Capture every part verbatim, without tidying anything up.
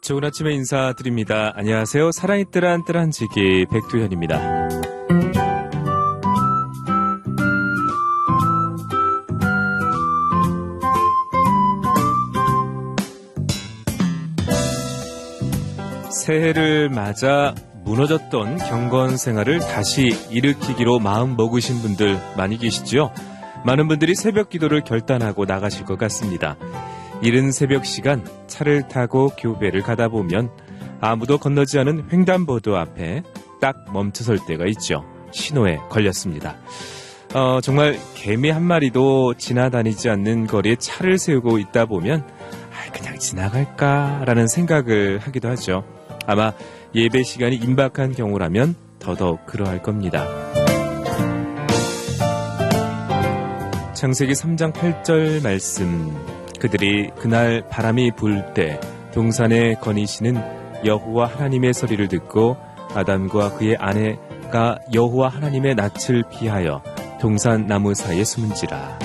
좋은 아침에 인사드립니다. 안녕하세요. 사랑이 뜨란 뜨란지기 백두현입니다. 새해를 맞아 무너졌던 경건 생활을 다시 일으키기로 마음 먹으신 분들 많이 계시죠? 많은 분들이 새벽 기도를 결단하고 나가실 것 같습니다. 이른 새벽 시간 차를 타고 교배를 가다 보면 아무도 건너지 않은 횡단보도 앞에 딱 멈춰설 때가 있죠. 신호에 걸렸습니다. 어, 정말 개미 한 마리도 지나다니지 않는 거리에 차를 세우고 있다 보면 아, 그냥 지나갈까라는 생각을 하기도 하죠. 아마 예배 시간이 임박한 경우라면 더더욱 그러할 겁니다. 창세기 삼 장 팔 절 말씀, 그들이 그날 바람이 불 때 동산에 거니시는 여호와 하나님의 소리를 듣고 아담과 그의 아내가 여호와 하나님의 낯을 피하여 동산 나무 사이에 숨은지라.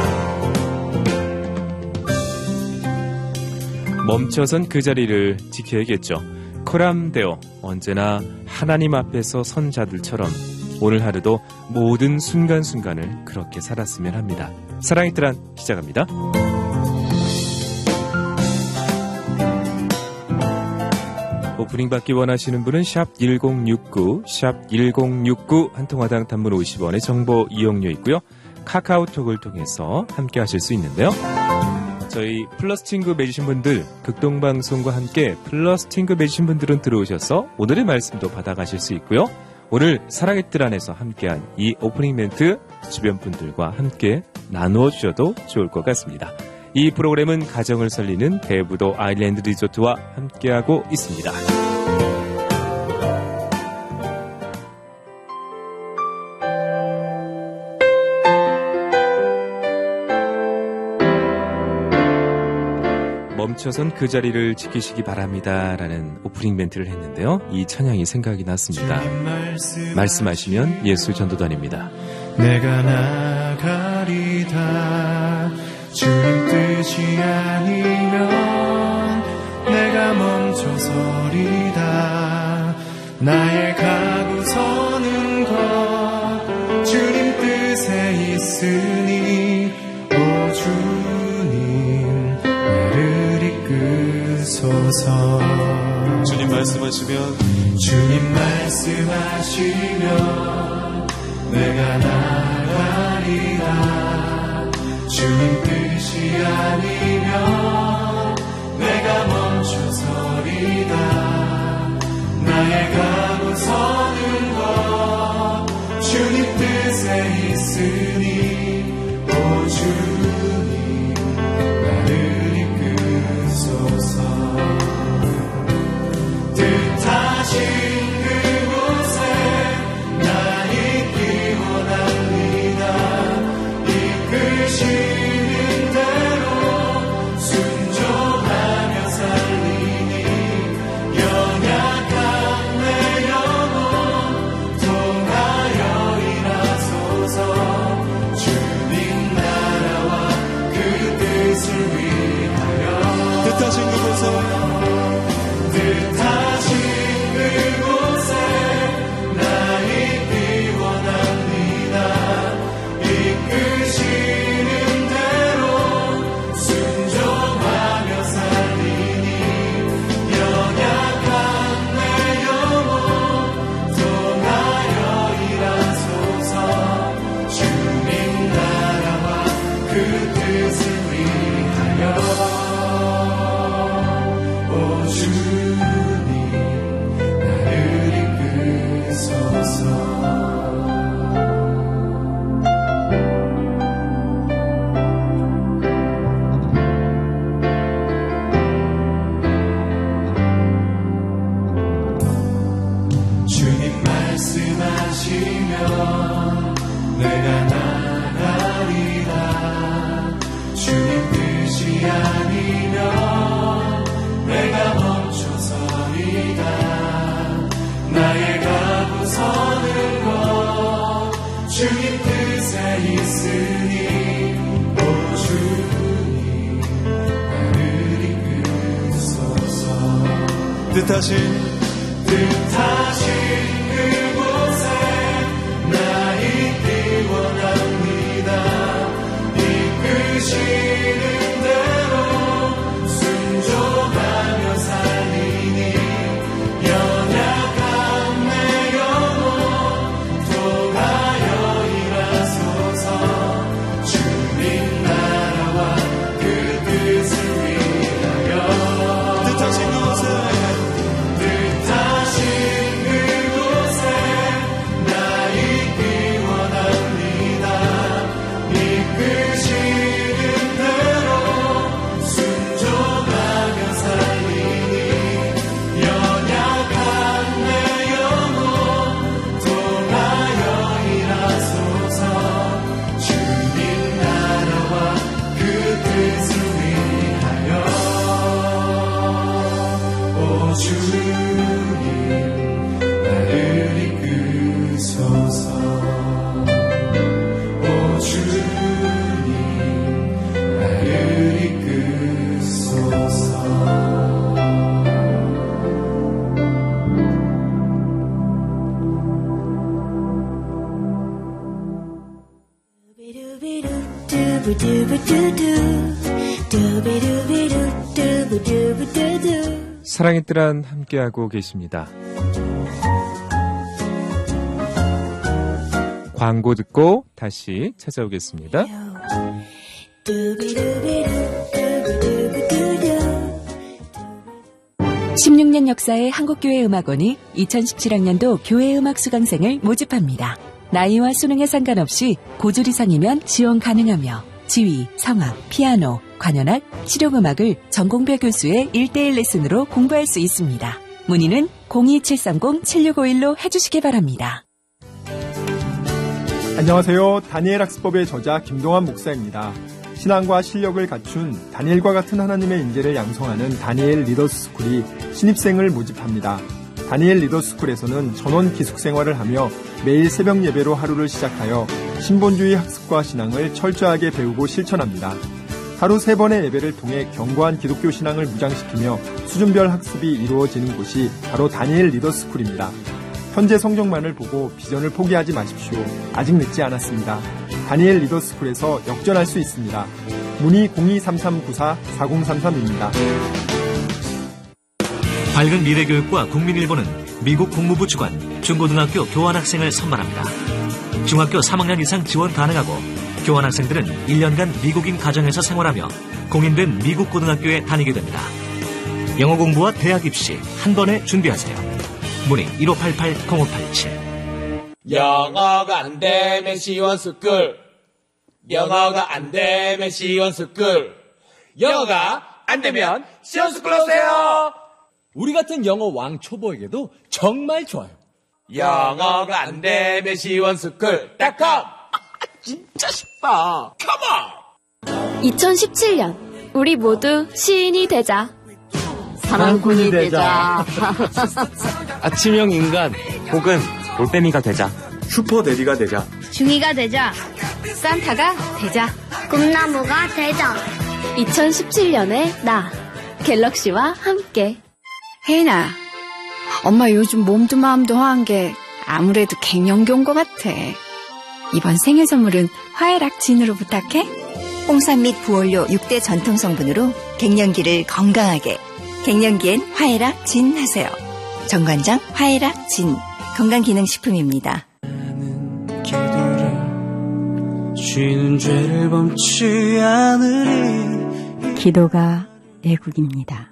멈춰선 그 자리를 지켜야겠죠. 코람데오, 언제나 하나님 앞에서 선 자들처럼 오늘 하루도 모든 순간순간을 그렇게 살았으면 합니다. 사랑이 뜨란 시작합니다. 오프닝 받기 원하시는 분은 샵 일공육구, 샵 일공육구, 한 통화당 단문 오십 원의 정보 이용료 있고요. 카카오톡을 통해서 함께 하실 수 있는데요. 저희 플러스 친구 맺으신 분들, 극동방송과 함께 플러스 친구 맺으신 분들은 들어오셔서 오늘의 말씀도 받아가실 수 있고요. 오늘 사랑의 뜰 안에서 함께한 이 오프닝 멘트 주변 분들과 함께 나누어 주셔도 좋을 것 같습니다. 이 프로그램은 가정을 살리는 대부도 아일랜드 리조트와 함께하고 있습니다. 멈춰선 그 자리를 지키시기 바랍니다 라는 오프닝 멘트를 했는데요. 이 찬양이 생각이 났습니다. 말씀하시면 예수 전도단입니다. 내가 나가리다 주님 뜻이 아니면 내가 멈춰서리다. 나의 가고 서는 것 주님 뜻에 있으니 오 주님 나를 이끄소서. 주님 말씀하시면 주님 말씀하시면 내가 나가리다. 주님 뜻이 아니면 내가 멈춰서리다. 나의 가고 서는 것 주님 뜻에 있으니 오 주님 나를 이끄소서. 뜻하신 그곳에 나 있기 원합니다. 이끄시는 대로 순종하며 살리니 연약한 내 영혼 통하여 일하소서. 주님 나라와 그 뜻을 위하여 뜻하신 그곳에 뜻하신 그곳에 나 있기 원합니다. 이끄시는 대로 순종하며 살리니 연약한 내 영혼 통하여 일하소서. 주님 나라와 그 뜻을 위하여 오 주님 나를 이끄소서. 주님 말씀하시면 내가 나가리라. 주님 뜻이 아니면 내가 멈춰서리다. 나의 가고 서는 것 주님 뜻에 있으니 오 주님 나를 이끄소서. 뜻하신 뜻하신 그곳에 나 있기 원합니다. 이끄시는 대로 순종하며 살리니 연약한 내 영혼 통하여 일하소서. 주님 나라와 그 뜻을 위하여 뜻하신 그곳에 뜻하신 그곳에 나 있기 원합니다. 이끄시는 대로 순종하며 살리니 연약한 내 영혼 통하여 일하소서. 주님 나라와 그 뜻을 위하여 오 주님 나를 이끄소서. 오 주님 나를 이끄소서. 사랑의 뜰안 함께하고 계십니다. 광고 듣고 다시 찾아오겠습니다. 십육 년 역사의 한국교회음악원이 이천십칠 학년도 교회음악 수강생을 모집합니다. 나이와 수능에 상관없이 고졸 이상이면 지원 가능하며 지휘, 성악, 피아노, 관현악, 실용음악을 전공별 교수의 일 대일 레슨으로 공부할 수 있습니다. 문의는 공이칠삼공 칠육오일로 해주시기 바랍니다. 안녕하세요. 다니엘 학습법의 저자 김동환 목사입니다. 신앙과 실력을 갖춘 다니엘과 같은 하나님의 인재를 양성하는 다니엘 리더스쿨이 신입생을 모집합니다. 다니엘 리더스쿨에서는 전원 기숙생활을 하며 매일 새벽 예배로 하루를 시작하여 신본주의 학습과 신앙을 철저하게 배우고 실천합니다. 하루 세 번의 예배를 통해 견고한 기독교 신앙을 무장시키며 수준별 학습이 이루어지는 곳이 바로 다니엘 리더스쿨입니다. 현재 성적만을 보고 비전을 포기하지 마십시오. 아직 늦지 않았습니다. 다니엘 리더스쿨에서 역전할 수 있습니다. 문의 공이삼삼구사 사공삼삼입니다. 밝은 미래교육과 국민일보는 미국 국무부 주관 중고등학교 교환학생을 선발합니다. 중학교 삼 학년 이상 지원 가능하고 교환학생들은 일 년간 미국인 가정에서 생활하며 공인된 미국 고등학교에 다니게 됩니다. 영어 공부와 대학 입시 한 번에 준비하세요. 문의 일오팔팔 공오팔칠. 영어가 안 되면 시원스쿨. 영어가 안 되면 시원스쿨. 영어가 안 되면 시원스쿨 오세요. 우리 같은 영어 왕 초보에게도 정말 좋아요. 영어가 안 되면 시원스쿨 닷컴. 진짜 쉽다. 컴온. 이천십칠 년 우리 모두 시인이 되자. 사랑꾼이 되자. 아침형 인간 혹은 올빼미가 되자. 슈퍼데디가 되자. 중이가 되자. 산타가 되자. 꿈나무가 되자. 이천십칠 년의 나 갤럭시와 함께. 혜인아, 엄마 요즘 몸도 마음도 화한 게 아무래도 갱년기 온 것 같아. 이번 생일 선물은 화해락 진으로 부탁해. 홍삼 및 부원료 육 대 전통 성분으로 갱년기를 건강하게. 갱년기엔 화해락 진 하세요. 정관장 화해락 진 건강기능식품입니다. 쉬는 죄를 범치 않으리. 기도가 애국입니다.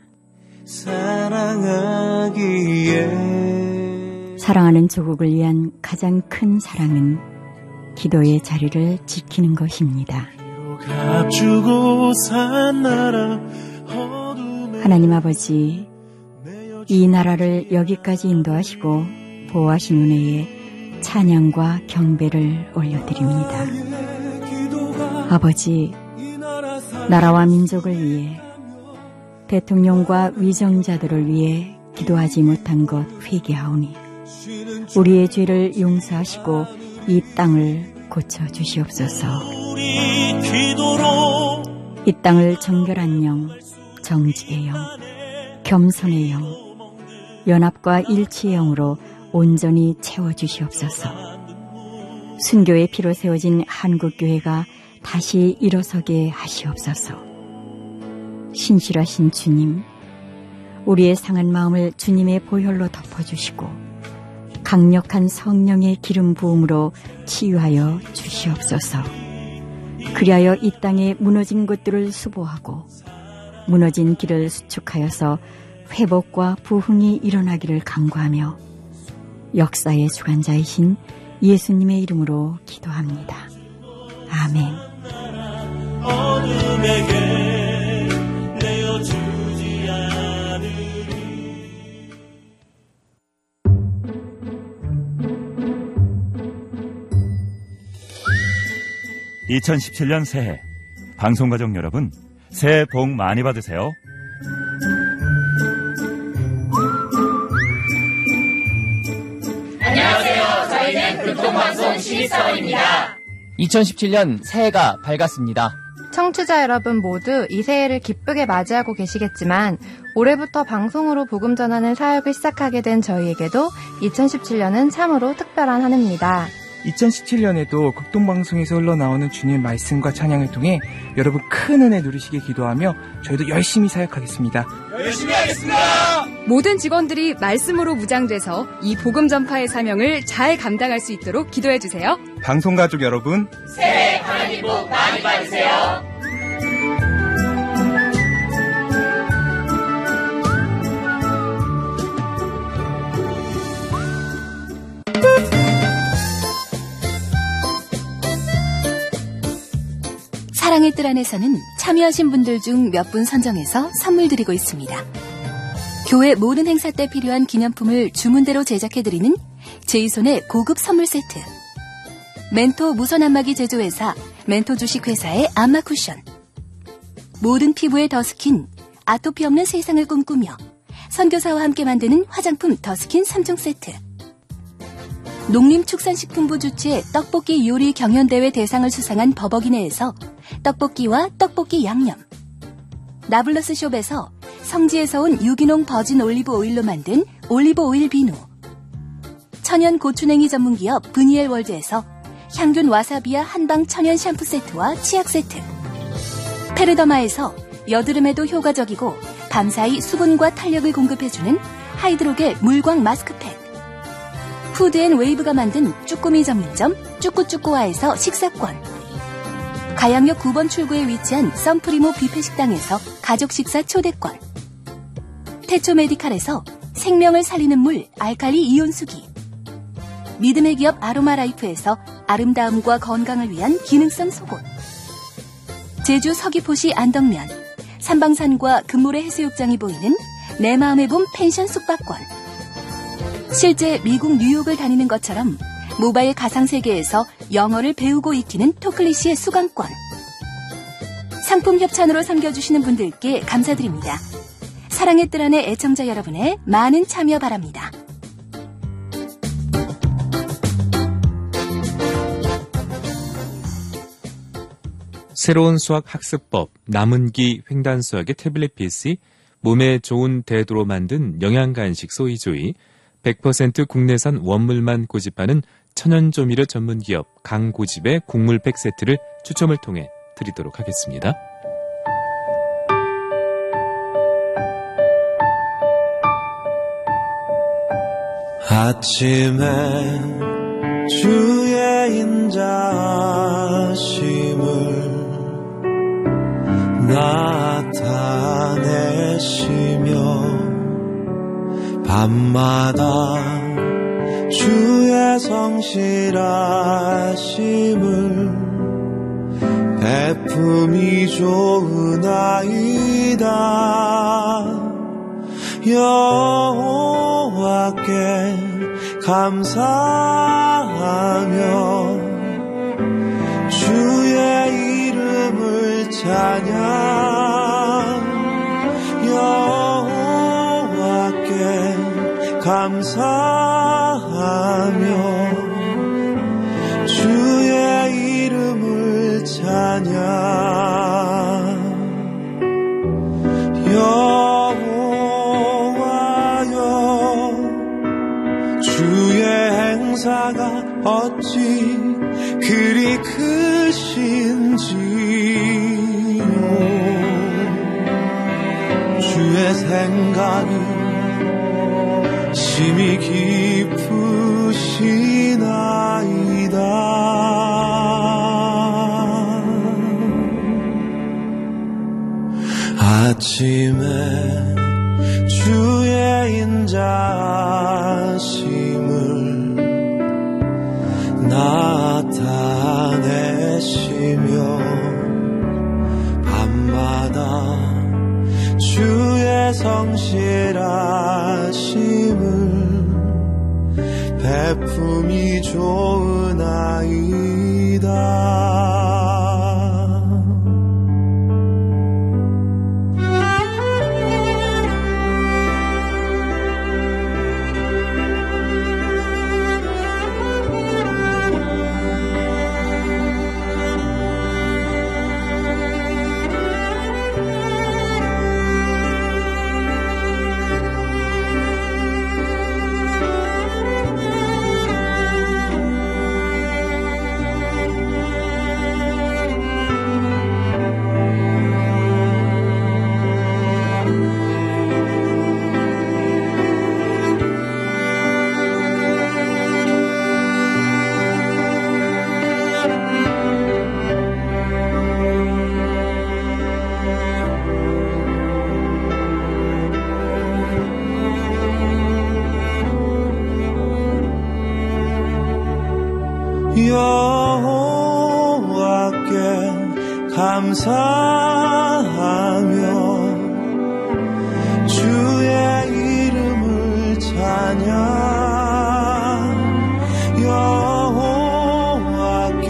사랑하기에 사랑하는 조국을 위한 가장 큰 사랑은 기도의 자리를 지키는 것입니다. 값주고 산 나라 하나님 아버지, 이 나라를 여기까지 인도하시고 보호하신 은혜에 찬양과 경배를 올려드립니다. 아버지, 나라와 민족을 위해 대통령과 위정자들을 위해 기도하지 못한 것 회개하오니 우리의 죄를 용서하시고 이 땅을 고쳐주시옵소서. 이 땅을 정결한 영, 정직의 영, 겸손의 영, 연합과 일치의 영으로 온전히 채워주시옵소서. 순교의 피로 세워진 한국교회가 다시 일어서게 하시옵소서. 신실하신 주님, 우리의 상한 마음을 주님의 보혈로 덮어주시고 강력한 성령의 기름 부음으로 치유하여 주시옵소서. 그리하여 이 땅에 무너진 것들을 수보하고 무너진 길을 수축하여서 회복과 부흥이 일어나기를 간구하며 역사의 주관자이신 예수님의 이름으로 기도합니다. 아멘. 어둠에게 내어주지 않으리. 이천십칠 년 새해 방송가족 여러분, 새해 복 많이 받으세요. 안녕하세요. 저희는 교통방송 신입사원입니다. 이천십칠 년 새해가 밝았습니다. 청취자 여러분 모두 이 새해를 기쁘게 맞이하고 계시겠지만 올해부터 방송으로 복음 전하는 사역을 시작하게 된 저희에게도 이천십칠 년은 참으로 특별한 한 해입니다. 이천십칠 년에도 극동방송에서 흘러나오는 주님의 말씀과 찬양을 통해 여러분 큰 은혜 누리시길 기도하며 저희도 열심히 사역하겠습니다. 열심히 하겠습니다. 모든 직원들이 말씀으로 무장돼서 이 복음 전파의 사명을 잘 감당할 수 있도록 기도해주세요. 방송가족 여러분, 새해 하나님 복 많이 받으세요. 사랑의 뜰 안에서는 참여하신 분들 중 몇 분 선정해서 선물 드리고 있습니다. 교회 모든 행사 때 필요한 기념품을 주문대로 제작해드리는 제이손의 고급 선물 세트, 멘토 무선 안마기 제조회사 멘토 주식회사의 안마 쿠션, 모든 피부의 더스킨 아토피 없는 세상을 꿈꾸며 선교사와 함께 만드는 화장품 더스킨 삼 종 세트, 농림축산식품부 주최 떡볶이 요리 경연대회 대상을 수상한 버벅이네에서 떡볶이와 떡볶이 양념, 나블러스 숍에서 성지에서 온 유기농 버진 올리브 오일로 만든 올리브 오일 비누, 천연 고추냉이 전문기업 브니엘 월드에서 향균 와사비와 한방 천연 샴푸 세트와 치약 세트, 페르더마에서 여드름에도 효과적이고 밤사이 수분과 탄력을 공급해주는 하이드로겔 물광 마스크팩, 푸드앤웨이브가 만든 쭈꾸미 전문점 쭈꾸쭈꾸와에서 식사권, 가양역 구 번 출구에 위치한 썬프리모 뷔페 식당에서 가족 식사 초대권, 태초 메디칼에서 생명을 살리는 물 알칼리 이온수기, 믿음의 기업 아로마라이프에서 아름다움과 건강을 위한 기능성 속옷, 제주 서귀포시 안덕면 삼방산과 금모래 해수욕장이 보이는 내 마음의 봄 펜션 숙박권, 실제 미국 뉴욕을 다니는 것처럼 모바일 가상세계에서 영어를 배우고 익히는 토클리시의 수강권, 상품 협찬으로 섬겨주시는 분들께 감사드립니다. 사랑의 뜰 안의 애청자 여러분의 많은 참여 바랍니다. 새로운 수학 학습법, 남은기 횡단수학의 태블릿 피씨, 몸에 좋은 대도로 만든 영양간식 소이조이, 백 퍼센트 국내산 원물만 고집하는 천연조미료 전문기업 강고집의 국물팩 세트를 추첨을 통해 드리도록 하겠습니다. 아침에 주의 인자하심을 나타내시며 밤마다 주의 성실하심을 베품이 좋으나이다. 여호와께 감사하며 주의 이름을 찬양, 여호와께 감사하며 주의 이름을 찬양. 여호와여 생각이 심히 깊으시나이다. 아침에 주의 인자심을 나타내시며 밤마다 주의 성실하심을 베품이 좋으나이다. 여호와께 감사하며 주의 이름을 찬양. 여호와께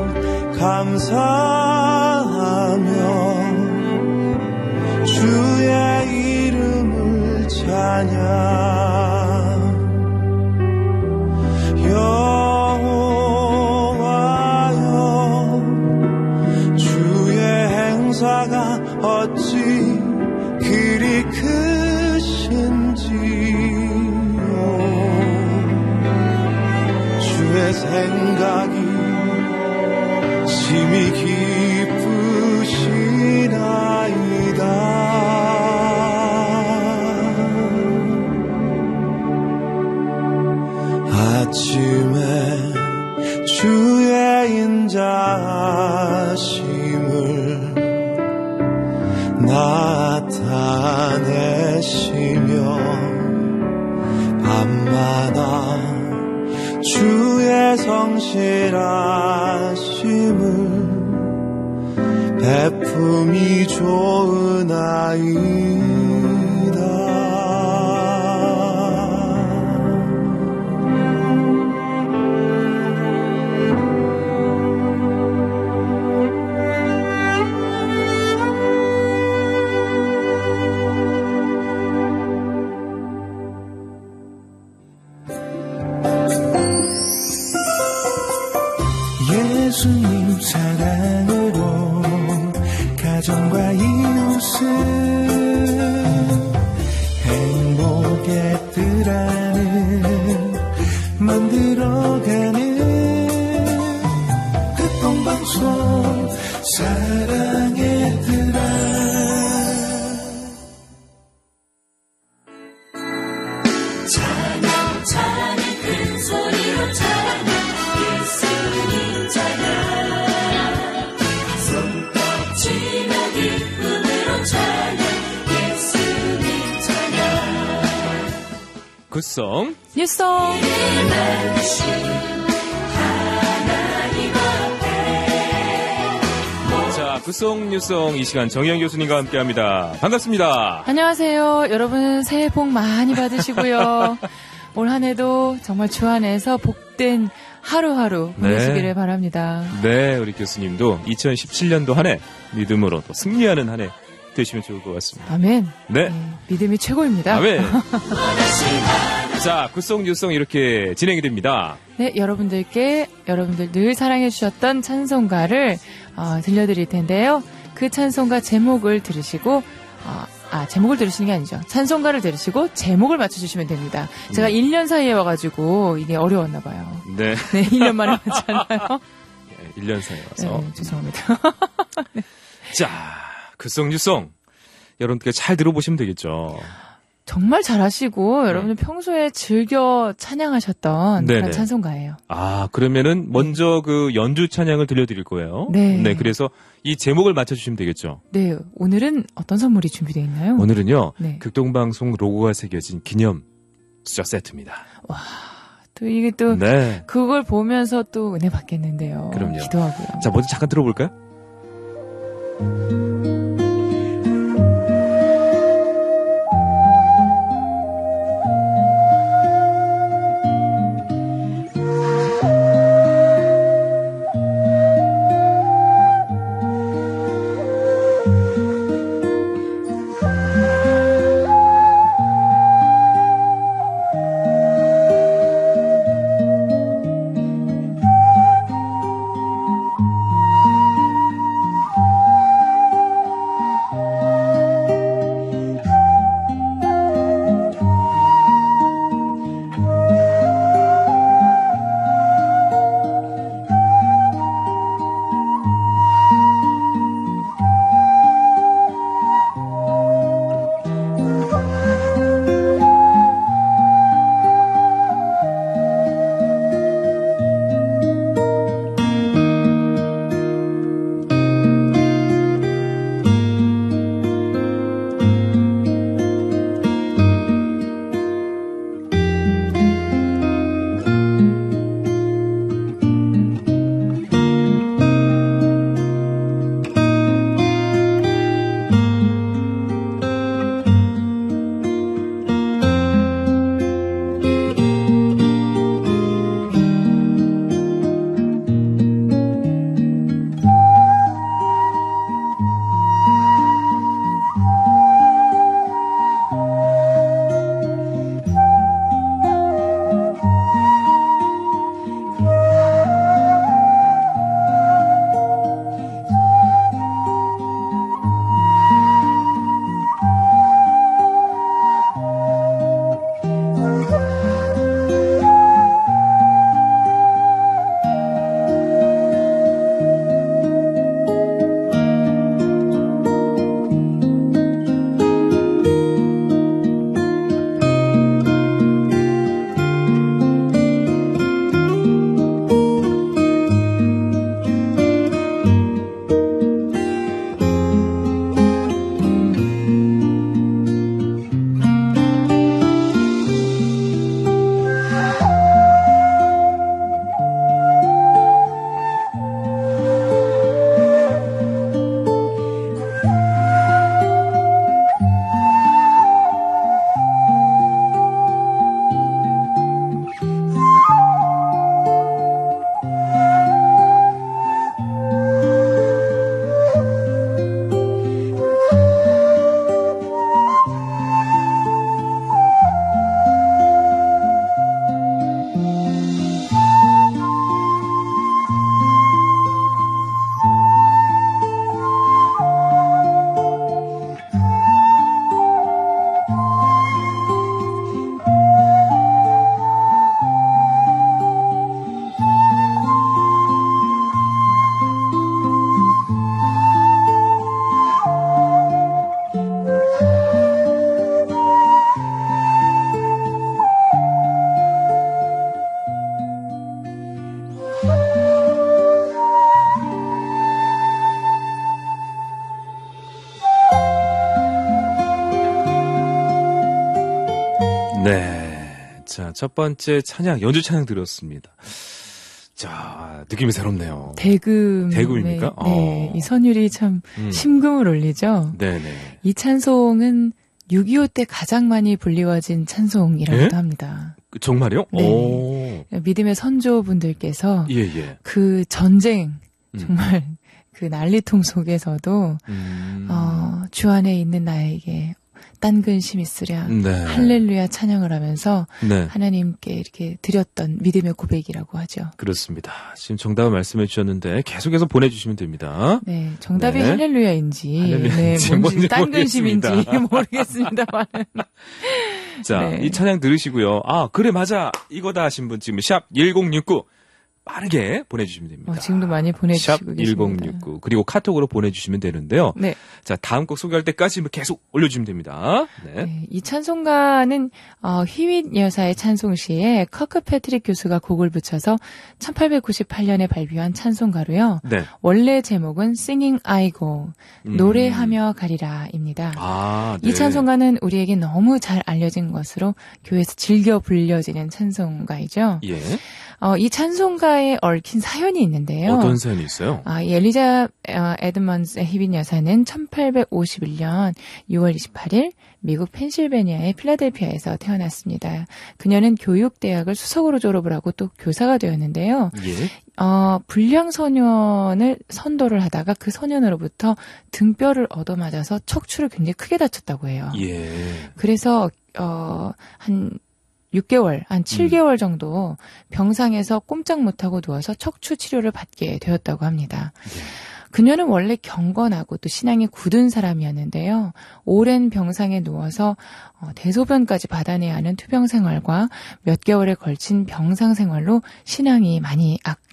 감사하며 주의 이름을 찬양. 행사가 어찌 그리 크신지요. 주의 생각이 심히 깊으시나이다. 아침에 주의 인자심을 나타내시며 밤마다 주의 성실하심을 베품이 좋으나이다. 예수님 사랑으로 가정과 이웃을 행복의 뜰 안을 만들어가는 극동방송 사랑의 뜰 안. 찬양 찬양 큰 소리로 찬양 예수님 찬양 손뼉 치며 기쁨으로 찬양 예수님 찬양 굿송 뉴송 자, 굿송 뉴송 이 시간 정희영 교수님과 함께합니다. 반갑습니다. 안녕하세요. 여러분 새해 복 많이 받으시고요. 올 한 해도 정말 주 안에서 복된 하루하루 보내시기를 네. 바랍니다. 네, 우리 교수님도 이천십칠 년도 한 해 믿음으로 또 승리하는 한 해 되시면 좋을 것 같습니다. 아멘. 네. 네, 믿음이 최고입니다. 아멘. 자, 굿송 뉴송 이렇게 진행이 됩니다. 네, 여러분들께 여러분들 늘 사랑해 주셨던 찬송가를 어, 들려드릴 텐데요. 그 찬송가 제목을 들으시고 어, 아 제목을 들으시는 게 아니죠. 찬송가를 들으시고 제목을 맞춰주시면 됩니다. 제가 음. 일 년 사이에 와가지고 이게 어려웠나 봐요. 네. 네, 일 년 만에 왔잖아요. 네, 일 년 사이에 와서. 네, 죄송합니다. 네. 자, 굿송 뉴송. 여러분께 잘 들어보시면 되겠죠. 정말 잘하시고 여러분들 평소에 즐겨 찬양하셨던 네네. 그런 찬송가예요. 아, 그러면은 먼저 그 연주 찬양을 들려드릴 거예요. 네. 네, 그래서 이 제목을 맞춰주시면 되겠죠. 네, 오늘은 어떤 선물이 준비되어 있나요? 오늘은요, 네. 극동방송 로고가 새겨진 기념 수저 세트입니다. 와, 또 이게 또 네. 그걸 보면서 또 은혜 받겠는데요. 그럼요. 기도하고요. 자, 먼저 잠깐 들어볼까요? 네. 자, 첫 번째 찬양, 연주 찬양 들었습니다. 자, 느낌이 새롭네요. 대금. 대금입니까? 네. 네. 어. 이 선율이 참 음. 심금을 울리죠. 네네. 이 찬송은 육이오 때 가장 많이 불리워진 찬송이라고도 예? 합니다. 정말요? 네. 오. 믿음의 선조분들께서 예, 예. 그 전쟁, 음. 정말 그 난리통 속에서도 음. 어, 주 안에 있는 나에게 딴 근심 있으랴 네. 할렐루야 찬양을 하면서 네. 하나님께 이렇게 드렸던 믿음의 고백이라고 하죠. 그렇습니다. 지금 정답을 말씀해 주셨는데 계속해서 보내주시면 됩니다. 네, 정답이 네. 할렐루야인지, 할렐루야인지 네, 뭔지 뭔지 딴 근심인지 모르겠습니다. 모르겠습니다만. 자, 네. 이 찬양 들으시고요. 아, 그래 맞아 이거다 하신 분 지금 샵 일공육구 빠르게 보내주시면 됩니다. 어, 지금도 많이 보내주시고 샵 계십니다. 일공육구 그리고 카톡으로 보내주시면 되는데요. 네. 자, 다음 곡 소개할 때까지 계속 올려주시면 됩니다. 네. 네, 이 찬송가는 어, 휘윈 여사의 찬송시에 커크 패트릭 교수가 곡을 붙여서 천팔백구십팔 년에 발표한 찬송가로요. 네. 원래 제목은 Singing I Go, 음. 노래하며 가리라입니다. 아, 네. 이 찬송가는 우리에게 너무 잘 알려진 것으로 교회에서 즐겨 불려지는 찬송가이죠. 예. 어, 이 찬송가에 얽힌 사연이 있는데요. 어떤 사연이 있어요? 아, 이 엘리자 어, 에드먼스 휘윈 여사는 천팔백오십일 년 유월 이십팔일 미국 펜실베니아의 필라델피아에서 태어났습니다. 그녀는 교육대학을 수석으로 졸업을 하고 또 교사가 되었는데요. 예. 어, 불량 소년을 선도를 하다가 그 소년으로부터 등뼈를 얻어맞아서 척추를 굉장히 크게 다쳤다고 해요. 예. 그래서 어, 한 육 개월, 한 칠 개월 정도 병상에서 꼼짝 못하고 누워서 척추 치료를 받게 되었다고 합니다. 그녀는 원래 경건하고 또 신앙이 굳은 사람이었는데요. 오랜 병상에 누워서 대소변까지 받아내야 하는 투병 생활과 몇 개월에 걸친 병상 생활로 신앙이 많이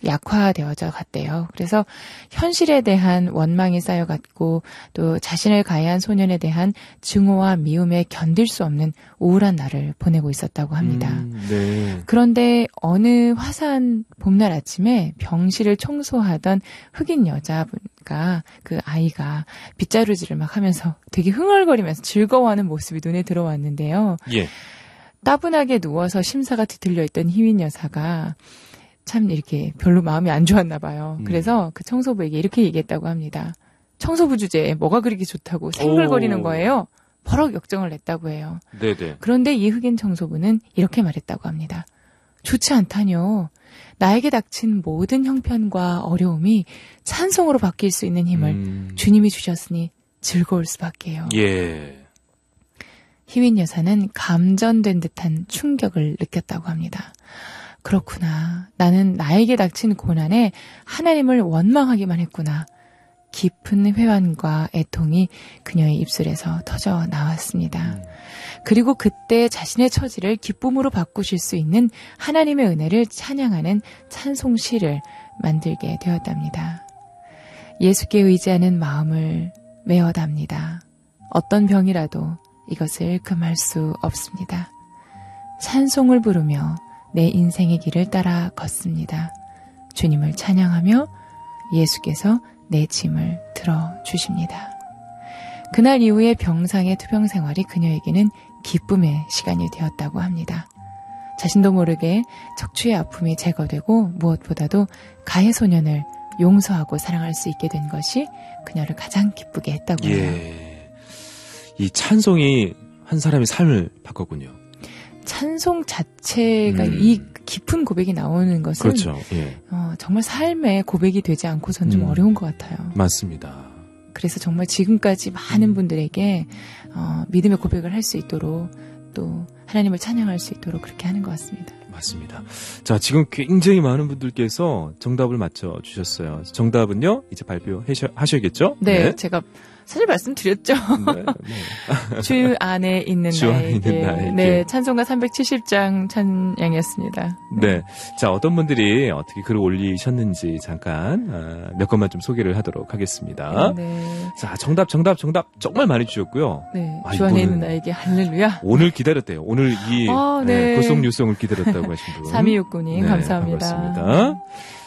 약화되어져 갔대요. 그래서 현실에 대한 원망이 쌓여갔고 또 자신을 가해한 소년에 대한 증오와 미움에 견딜 수 없는 우울한 날을 보내고 있었다고 합니다. 음, 네. 그런데 어느 화사한 봄날 아침에 병실을 청소하던 흑인 여자분과 그 아이가 빗자루질을 막 하면서 되게 흥얼거리면서 즐거워하는 모습이 눈에 들어왔는데요. 예. 따분하게 누워서 심사가 뒤틀려 있던 휘윈 여사가 참 이렇게 별로 마음이 안 좋았나 봐요. 음. 그래서 그 청소부에게 이렇게 얘기했다고 합니다. 청소부 주제에 뭐가 그렇게 좋다고 생글거리는 오. 거예요. 버럭 역정을 냈다고 해요. 네네. 그런데 이 흑인 청소부는 이렇게 말했다고 합니다. 좋지 않다뇨. 나에게 닥친 모든 형편과 어려움이 찬송으로 바뀔 수 있는 힘을 음. 주님이 주셨으니 즐거울 수밖에요. 예. 휘윈 여사는 감전된 듯한 충격을 느꼈다고 합니다. 그렇구나. 나는 나에게 닥친 고난에 하나님을 원망하기만 했구나. 깊은 회환과 애통이 그녀의 입술에서 터져 나왔습니다. 음. 그리고 그때 자신의 처지를 기쁨으로 바꾸실 수 있는 하나님의 은혜를 찬양하는 찬송시를 만들게 되었답니다. 예수께 의지하는 마음을 메어답니다. 어떤 병이라도 이것을 금할 수 없습니다. 찬송을 부르며 내 인생의 길을 따라 걷습니다. 주님을 찬양하며 예수께서 내 짐을 들어주십니다. 그날 이후에 병상의 투병 생활이 그녀에게는 기쁨의 시간이 되었다고 합니다. 자신도 모르게 척추의 아픔이 제거되고 무엇보다도 가해 소년을 용서하고 사랑할 수 있게 된 것이 그녀를 가장 기쁘게 했다고 해요. 예. 이 찬송이 한 사람의 삶을 바꿨군요. 찬송 자체가 음. 이 깊은 고백이 나오는 것은 그렇죠. 예. 어, 정말 삶의 고백이 되지 않고선 좀 음. 어려운 것 같아요. 맞습니다. 그래서 정말 지금까지 많은 분들에게 어, 믿음의 고백을 할 수 있도록 또 하나님을 찬양할 수 있도록 그렇게 하는 것 같습니다. 맞습니다. 자, 지금 굉장히 많은 분들께서 정답을 맞춰주셨어요. 정답은요, 이제 발표하셔야겠죠? 네, 네. 제가 사실 말씀드렸죠. 네, 네. 주 안에 있는 주 안에 나에게. 있는 나에게. 네, 찬송가 삼백칠십 장 찬양이었습니다. 네. 자, 어떤 분들이 어떻게 글을 올리셨는지 잠깐 아, 몇 것만 좀 소개를 하도록 하겠습니다. 네. 자, 정답, 정답, 정답 정말 많이 주셨고요. 네, 아, 주 안에 이거는 있는 나에게 할렐루야. 오늘 기다렸대요. 오늘 이 아, 네, 네. 고속뉴스를 기다렸다고 하신 분. 삼이육구 님 네, 감사합니다. 반갑습니다.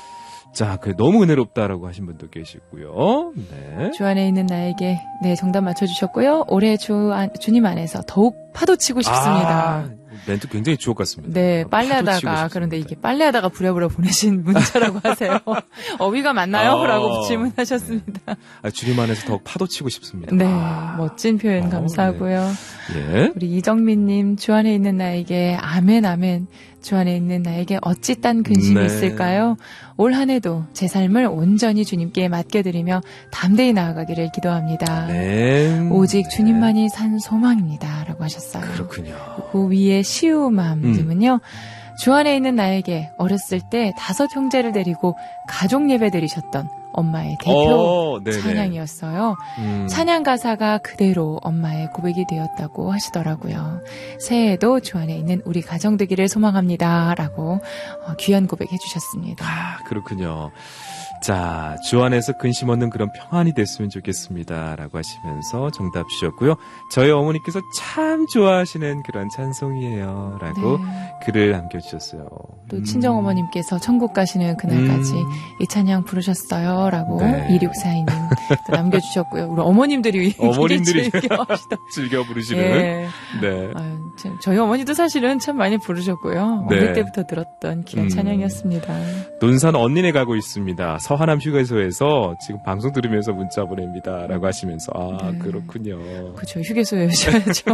자, 그 너무 은혜롭다라고 하신 분도 계시고요. 네. 주 안에 있는 나에게 네 정답 맞춰주셨고요. 올해 주 안, 주님 안에서 더욱 파도치고 싶습니다. 아, 멘트 굉장히 주옥 같습니다. 네, 파도치고 빨래하다가 그런데 이게 빨래하다가 부랴부랴 보내신 문자라고 하세요. 어휘가 맞나요? 아. 라고 질문하셨습니다. 아, 주님 안에서 더욱 파도치고 싶습니다. 네, 아. 멋진 표현 어, 감사하고요. 예. 우리 이정민님, 주 안에 있는 나에게 아멘 아멘. 주 안에 있는 나에게 어찌 딴 근심이 네. 있을까요? 올 한 해도 제 삶을 온전히 주님께 맡겨드리며 담대히 나아가기를 기도합니다. 네. 오직 주님만이 산 소망입니다. 라고 하셨어요. 그렇군요. 그 위에 시우맘님은요. 주 안에 있는 나에게 어렸을 때 다섯 형제를 데리고 가족 예배 드리셨던 엄마의 대표 오, 네네. 찬양이었어요. 음. 찬양 가사가 그대로 엄마의 고백이 되었다고 하시더라고요. 새해에도 주 안에 있는 우리 가정 되기를 소망합니다. 라고 어, 귀한 고백 해주셨습니다. 아, 그렇군요. 자, 주 안에서 근심 없는 그런 평안이 됐으면 좋겠습니다. 라고 하시면서 정답 주셨고요. 저희 어머니께서 참 좋아하시는 그런 찬송이에요. 라고 네. 글을 남겨주셨어요. 또 친정어머님께서 천국 가시는 그날까지 음. 이 찬양 부르셨어요. 라고 네. 이육사이 님 또 남겨주셨고요. 우리 어머님들이 어머님들이 즐겨, 즐겨 부르시는. 예. 네. 아유, 참, 저희 어머니도 사실은 참 많이 부르셨고요. 네. 어릴 때부터 들었던 귀한 음. 찬양이었습니다. 논산 언니네 가고 있습니다. 서하남 휴게소에서 지금 방송 들으면서 문자 보냅니다. 라고 하시면서. 아, 네. 그렇군요. 그렇죠. 휴게소여셔야죠.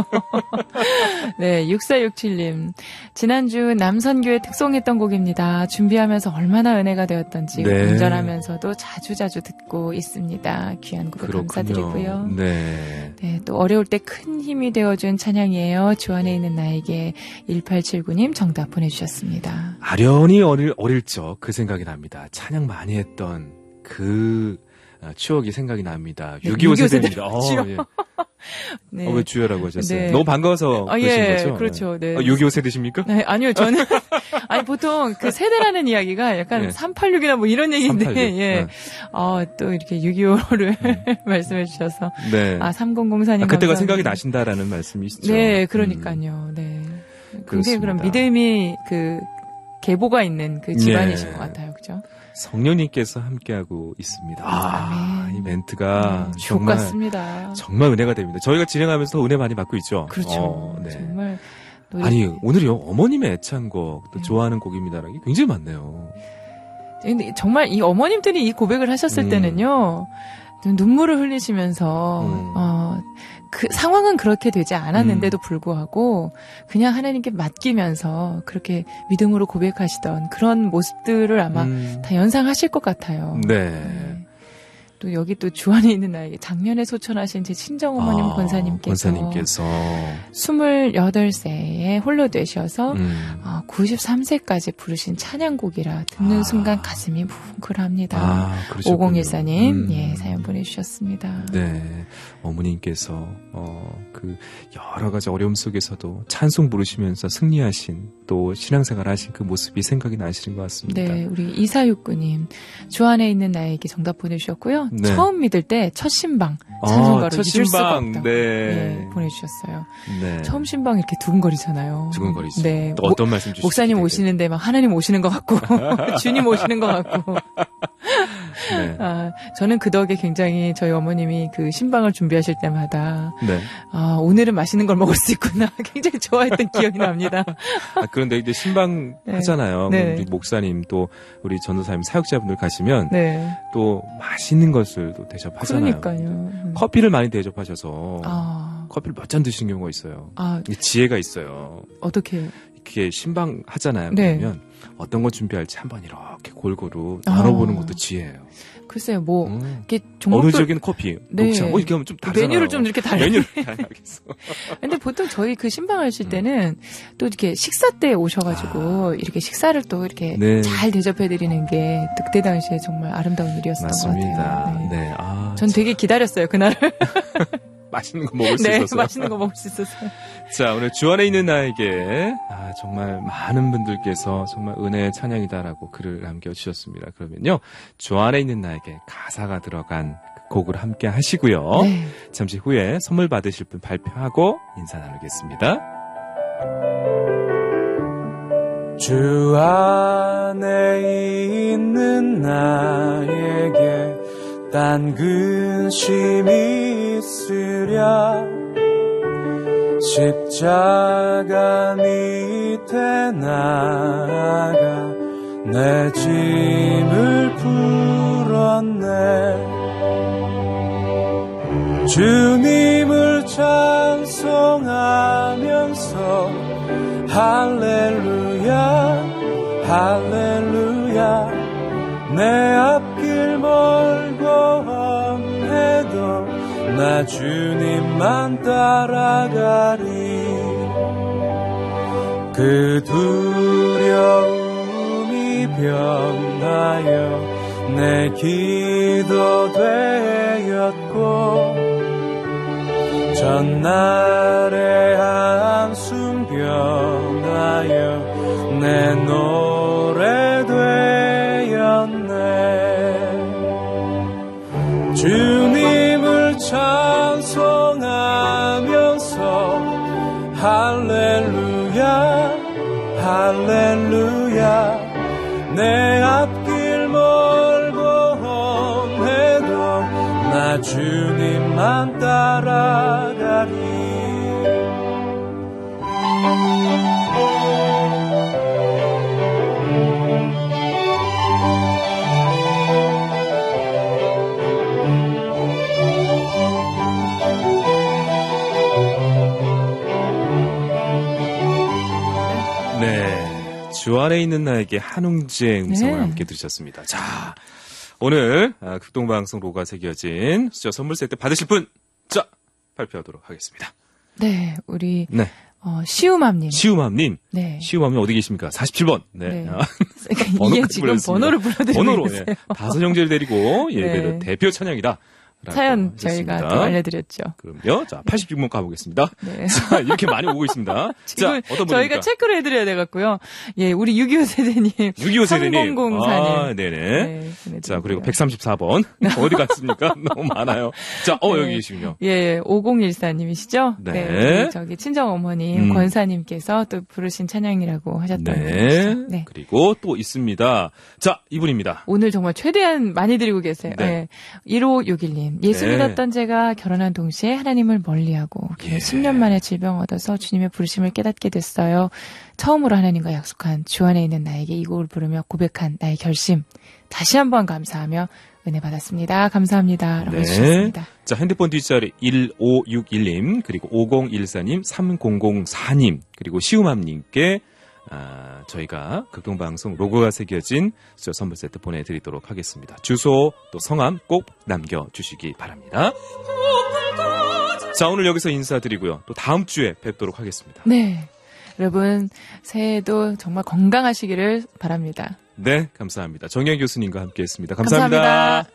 네, 육사육칠 님. 지난주 남선교회 특송했던 곡입니다. 준비하면서 얼마나 은혜가 되었던지 네. 운전하면서도 자주자주 듣고 있습니다. 귀한 곡 감사드리고요. 네. 네, 또 어려울 때 큰 힘이 되어준 찬양이에요. 주 안에 있는 나에게 일팔칠구 님 정답 보내주셨습니다. 아련히 어릴, 어릴 적 그 생각이 납니다. 찬양 많이 했던 그 추억이 생각이 납니다. 네, 육이오 육이오 세대입니다. 어, 주요. 예. 네. 어, 왜 주여라고 하셨어요? 네. 너무 반가워서 아, 그러신 예, 거죠? 그렇죠. 네. 어, 육이오 세대십니까? 네, 아니요, 저는, 아니, 보통 그 세대라는 이야기가 약간 네. 삼팔육이나 뭐 이런 얘기인데, 삼팔육. 예. 네. 어, 또 이렇게 육이오를 네. 말씀해 주셔서. 네. 아, 삼공공사 님. 아, 그때가 감사합니다. 생각이 나신다라는 말씀이시죠? 네, 그러니까요. 네. 굉장히 그런 그렇습니다. 믿음이 그, 계보가 있는 그 집안이신 네. 것 같아요. 그죠? 성령님께서 함께하고 있습니다. 아, 이 멘트가 네, 정말 좋았습니다. 정말 은혜가 됩니다. 저희가 진행하면서 은혜 많이 받고 있죠. 그렇죠. 어, 네. 정말. 노래... 아니 오늘이요 어머님의 애창곡 또 좋아하는 곡입니다라는 게 굉장히 많네요. 근데 정말 이 어머님들이 이 고백을 하셨을 음. 때는요 눈물을 흘리시면서 음. 어, 그 상황은 그렇게 되지 않았는데도 불구하고 그냥 하나님께 맡기면서 그렇게 믿음으로 고백하시던 그런 모습들을 아마 음. 다 연상하실 것 같아요. 네. 네. 또 여기 또 주안에 있는 나에게 작년에 소천하신 제 친정어머님 아, 권사님께서, 권사님께서 스물여덟 세에 홀로 되셔서 음. 어, 구십삼 세까지 부르신 찬양곡이라 듣는 아. 순간 가슴이 뭉클합니다. 아, 그러셨군요. 오공일사 님 음. 예, 사연 보내주셨습니다. 네, 어머님께서 어, 그 여러 가지 어려움 속에서도 찬송 부르시면서 승리하신 또 신앙생활 하신 그 모습이 생각이 나시는 것 같습니다. 네, 우리 이사육구 님 주 안에 있는 나에게 정답 보내주셨고요. 네. 처음 믿을 때 첫 신방 찬송가로 아, 첫 잊을 수가 신방. 없다. 네. 예, 보내주셨어요. 네. 처음 신방 이렇게 두근거리잖아요. 두근거리죠. 네. 또 어떤 말씀 주실지 목사님 기대돼요. 오시는데 막 하나님 오시는 것 같고 주님 오시는 것 같고. 네. 아, 저는 그 덕에 굉장히 저희 어머님이 그 신방을 준비하실 때마다 네. 아, 오늘은 맛있는 걸 먹을 수 있구나. 굉장히 좋아했던 기억이 납니다. 아, 그런데 이제 신방 네. 하잖아요. 네. 우리 목사님 또 우리 전도사님 사역자분들 가시면 네. 또 맛있는 것을 또 대접하잖아요. 그러니까요. 음. 커피를 많이 대접하셔서 아, 커피를 몇 잔 드시는 경우가 있어요. 아, 이게 지혜가 있어요. 어떻게? 이렇게 신방 하잖아요. 네. 그러면 어떤 거 준비할지 한번 이렇게 골고루 아. 나눠보는 것도 지혜예요. 글쎄요, 뭐, 음. 이렇게 종목별. 어느적인 커피, 네. 녹차, 뭐 이렇게 하면 좀 다르잖아요. 메뉴를 좀 이렇게 다르게. 메뉴를 다양하겠어. 근데 보통 저희 그 신방 하실 때는 또 이렇게 식사 때 오셔가지고 이렇게 식사를 또 이렇게 네. 잘 대접해드리는 게 그때 당시에 정말 아름다운 일이었던 것 맞습니다. 같아요. 네. 네. 아, 전 되게 기다렸어요, 그날을. 맛있는 거 먹을 수 네, 있었어요. 맛있는 거 먹을 수 있었어요. 자, 오늘 주 안에 있는 나에게 아, 정말 많은 분들께서 정말 은혜의 찬양이다라고 글을 남겨주셨습니다. 그러면요, 주 안에 있는 나에게 가사가 들어간 그 곡을 함께 하시고요. 네. 잠시 후에 선물 받으실 분 발표하고 인사 나누겠습니다. 주 안에 있는 나에게 딴 근심이 있으랴 십자가 밑에 나가 내 짐을 풀었네 주님을 찬송하면서 할렐루야 할렐루야 내 앞길 멀고 험해도 나 주님만 따라가리 그 두려움이 변하여 내 기도 되었고 전날의 한숨 변하여 내 노래 되었네. 주님을 찬송하면서 할렐루야 할렐루야 내 앞길 멀고 험해도 나 주님만 따라가리. 네, 주 안에 있는 나에게 한웅지의 음성을 네. 함께 들으셨습니다. 자, 오늘 아, 극동방송 로고가 새겨진 수저 선물 세트 받으실 분, 자, 발표하도록 하겠습니다. 네, 우리 네. 어, 시우맘님. 시우맘님. 네. 시우맘님 어디 계십니까? 사십칠 번. 네. 네. 아, 이게 지금 번호를 불러드리고 번호로, 있어요. 예. 다섯 형제를 데리고 예배를 네. 대표 찬양이다. 사연 저희가 또 알려드렸죠. 그럼요. 자, 팔십육 번 가보겠습니다. 네. 자, 이렇게 많이 오고 있습니다. 지금 자, 어떤 분입니까? 저희가 체크를 해드려야 돼갖고요. 예, 우리 육이오 세대님. 육이오 세대님. 삼공공사님. 아, 네네. 네, 자, 그리고 백삼십사 번. 어디 갔습니까? 너무 많아요. 자, 어, 네. 여기 계시군요. 예, 오공일사님이시죠? 네. 네. 우리 저기 친정어머님, 음. 권사님께서 또 부르신 찬양이라고 하셨다는 네. 거죠. 네. 그리고 또 있습니다. 자, 이분입니다. 오늘 정말 최대한 많이 드리고 계세요. 네. 네. 일오육일님. 예수 네. 믿었던 제가 결혼한 동시에 하나님을 멀리하고 예. 십 년 만에 질병 얻어서 주님의 부르심을 깨닫게 됐어요. 처음으로 하나님과 약속한 주 안에 있는 나에게 이 곡을 부르며 고백한 나의 결심. 다시 한번 감사하며 은혜 받았습니다. 감사합니다. 라고 해주셨습니다. 자, 핸드폰 뒷자리 일오육일님, 그리고 오공일사님, 삼공공사님, 그리고 시우맘님께 아, 저희가 극동방송 로고가 새겨진 수저 선물 세트 보내드리도록 하겠습니다. 주소 또 성함 꼭 남겨주시기 바랍니다. 자, 오늘 여기서 인사드리고요. 또 다음 주에 뵙도록 하겠습니다. 네. 여러분, 새해에도 정말 건강하시기를 바랍니다. 네, 감사합니다. 정영 교수님과 함께했습니다. 감사합니다.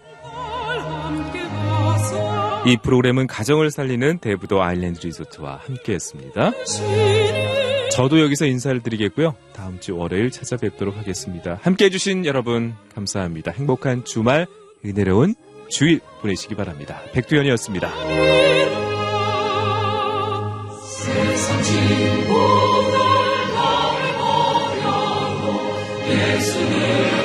감사합니다. 이 프로그램은 가정을 살리는 대부도 아일랜드 리조트와 함께했습니다. 저도 여기서 인사를 드리겠고요. 다음 주 월요일 찾아뵙도록 하겠습니다. 함께해 주신 여러분 감사합니다. 행복한 주말, 은혜로운 주일 보내시기 바랍니다. 백두현이었습니다. 세상 진보를 나를 버려도 예수님